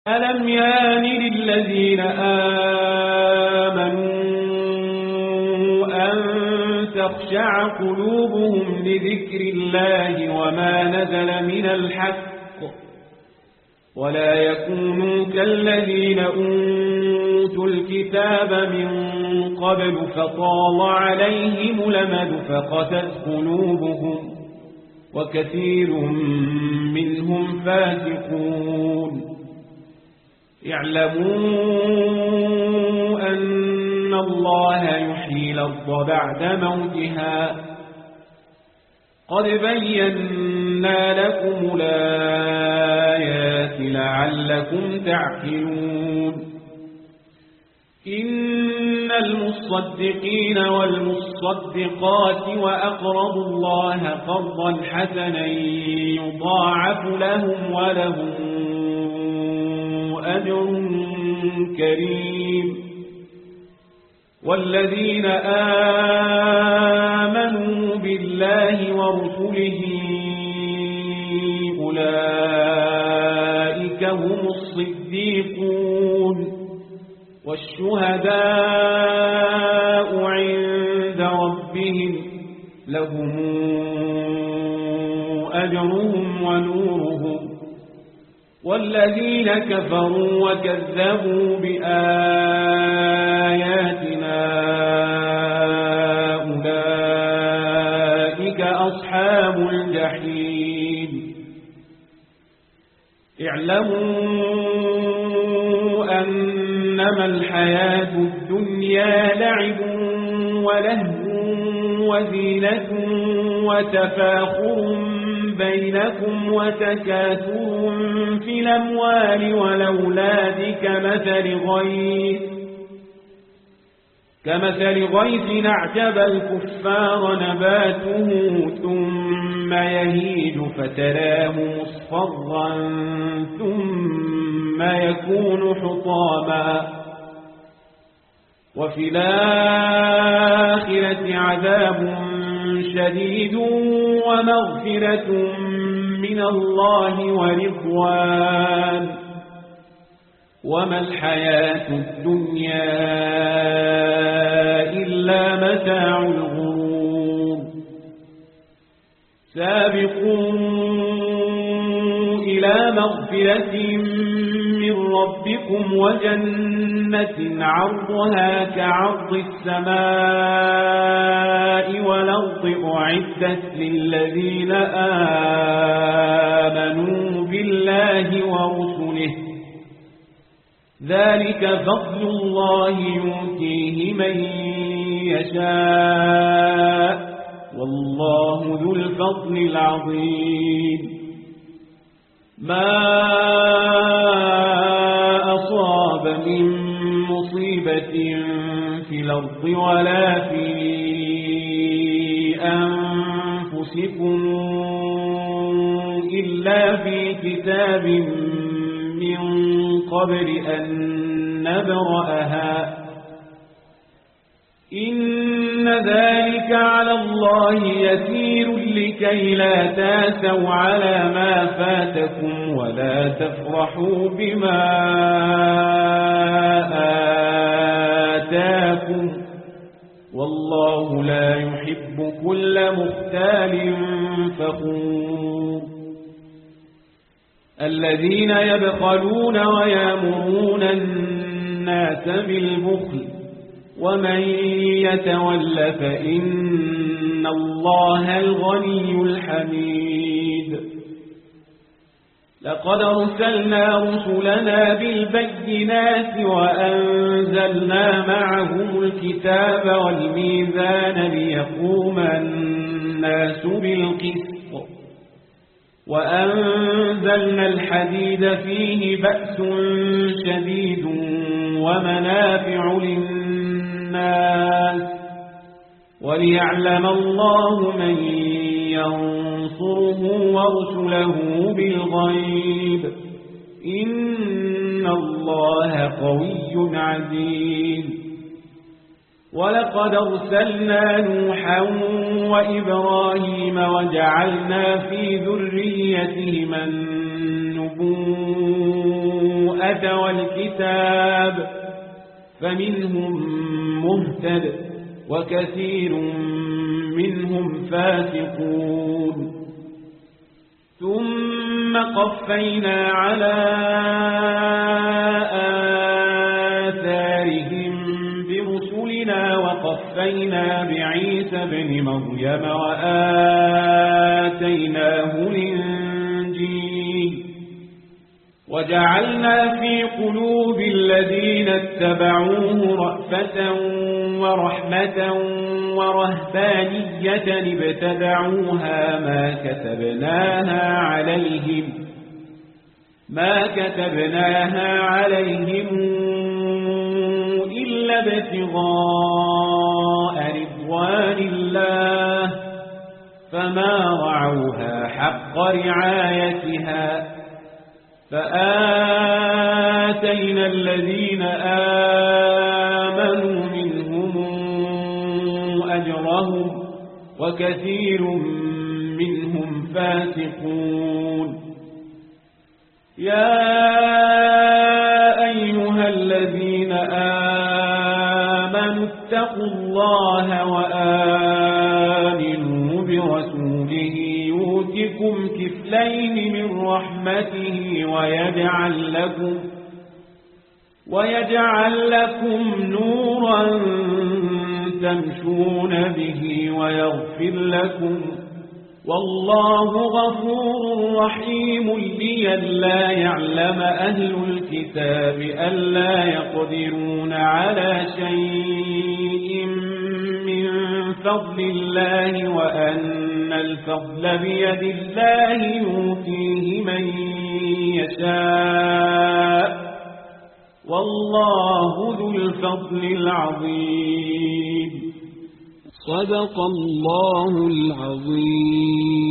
ألم يان للذين آمنوا أن تخشع قلوبهم لذكر الله وما نزل من الحق ولا يكونوا كالذين أوتوا الكتاب من قبل فطال عليهم الأمد فقست قلوبهم وكثير منهم فاسقون اعلموا أن الله يحيي الأرض بعد موتها قد بينا لكم الآيات لعلكم تعقلون إن المصدقين والمصدقات وأقرضوا الله قرضا حسنا يضاعف لهم ولهم أجر كريم والذين آمنوا بالله ورسله أولئك هم الصديقون والشهداء عند ربهم لهم أجرهم ونورهم والذين كفروا وكذبوا بآياتنا أولئك أصحاب الجحيم اعلموا أنما الحياة الدنيا لعب ولهو وزينة وتفاخر بينكم وتكاثر في الأموال والأولاد كمثل غيث أعجب الكفار نباته ثم يهيج فتراه مصفرا ثم يكون حطاما وفي الآخرة عذاب شديد ومغفرة من الله ورضوان وما الحياة الدنيا إلا متاع الغرور سابقوا إلى مغفرة من ربكم وجنة عرضها كعرض السماء والأرض أعدت للذين آمنوا بالله ورسله ذلك فضل الله يؤتيه من يشاء والله ذو الفضل العظيم ما أصاب من مصيبة في الأرض ولا في أنفسكم إلا في كتاب من قبل أن نبرأها إن ذلك على الله يسير لكي لا تاسوا على ما فاتكم ولا تفرحوا بما آتاكم والله لا يحب كل مختال فخور الذين يبخلون ويأمرون الناس بالبخل ومن يتول فإن الله الغني الحميد لقد أرسلنا رسلنا بالبينات وأنزلنا معهم الكتاب والميزان ليقوم الناس بالقسط وأنزلنا الحديد فيه بأس شديد ومنافع للناس وليعلم الله من ينصره ورسله بالغيب إن الله قوي عزيز ولقد أرسلنا نوحا وإبراهيم وجعلنا في ذريتهما النبوءة أتوا الكتاب فمنهم مهتد وكثير منهم فاسقون ثم قفينا على آثارهم برسلنا وقفينا بعيسى ابن مريم وآتيناه الإنجيل وجعلنا في قلوب الذين اتبعوه رأفة ورحمة ورهبانية ابتدعوها ما كتبناها عليهم إلا ابتغاء رضوان الله فما رعوها حق رعايتها فآتينا الذين آمنوا منهم أجرهم وكثير منهم فاسقون يا أيها الذين آمنوا اتقوا الله وآمنوا برسوله يؤتكم كفلين من رحمته ويجعل لكم نورا تمشون به ويغفر لكم والله غفور رحيم لئلا يعلم أهل الكتاب ألا يقدرون على شيء من فضل الله وأن الفضل بيد الله يؤتيه من يشاء والله ذو الفضل العظيم صدق الله العظيم.